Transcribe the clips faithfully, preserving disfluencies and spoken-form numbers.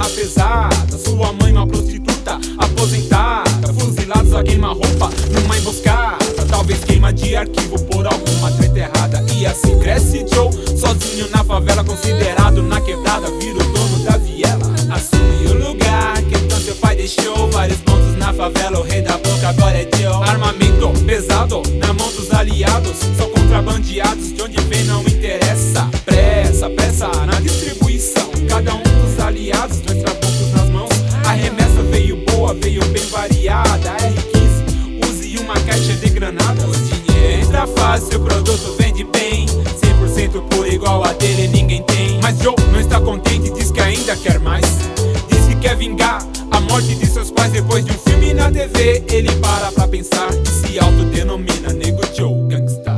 pesada, sua mãe uma prostituta aposentada, fuzilados a queima-roupa numa emboscada, talvez queima de arquivo por alguma treta errada. E assim cresce Joe, sozinho na favela, considerado na quebrada, vira o dono da viela, assume o lugar que então seu pai deixou. Vários pontos na favela, o rei da boca agora é Joe. Armamento pesado na mão dos aliados, são contrabandeados, de onde vem não interessa. Pressa, pressa na distribuição, cada um dos aliados, dois trabucos nas mãos. A remessa veio boa, veio bem variada, R quinze, use uma caixa de granadas. O dinheiro entra fácil, o produto vende bem, cem por cento por igual a dele ninguém tem. Mas Joe não está contente, diz que ainda quer mais, diz que quer vingar a morte de seus pais. Depois de um filme na T V, ele para pra pensar e se autodenomina Nego Joe Gangsta.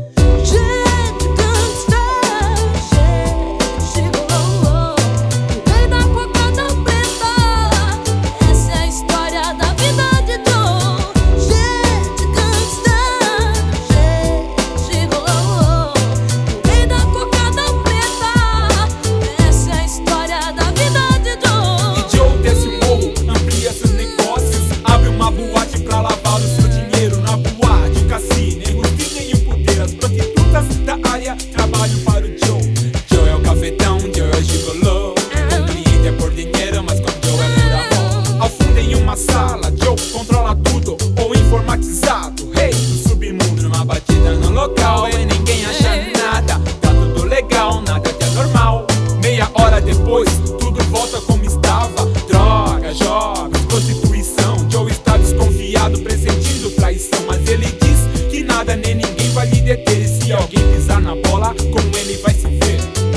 Trabalho para o Joe. Joe é o cafetão, Joe é o gigolô. O cliente é por dinheiro, mas com Joe é por amor. Ao fundo em uma sala, Joe controla tudo, ou informatizado, rei do submundo. Numa batida no local e ninguém acha nada, tá tudo legal, nada de anormal. Meia hora depois, tudo volta como estava. Droga, jogos, prostituição. Joe está desconfiado, pressentindo traição, mas ele diz que nada nem ninguém vai lhe deter. E se alguém pisar na bola, com ele vai se ver.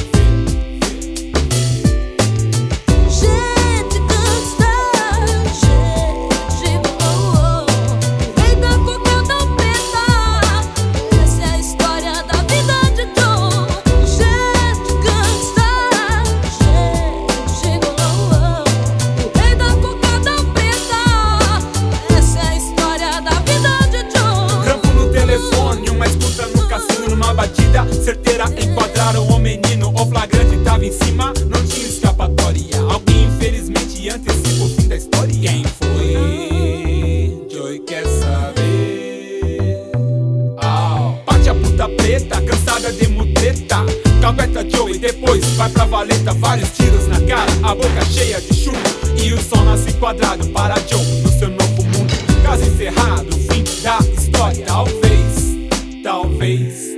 Gente gangsta, gente gigolô, rei da cocada preta, essa é a história da vida de Joe. Gente gangsta, gente gigolô, rei da cocada preta, essa é a história da vida de Joe. Trampo no telefone, uma escuta no cassino, numa batida certeira enquadraram o menino. O flagrante tava em cima, não tinha escapatória. Alguém infelizmente antecipa o fim da história. Quem foi? Joe quer saber. Oh. Bate a puta preta, cansada de mutreta, cagueta Joe e depois vai pra valeta. Vários tiros na cara, a boca cheia de chumbo, e o sol nasce quadrado para Joe no seu novo mundo. Caso encerrado, fim da história. Talvez, talvez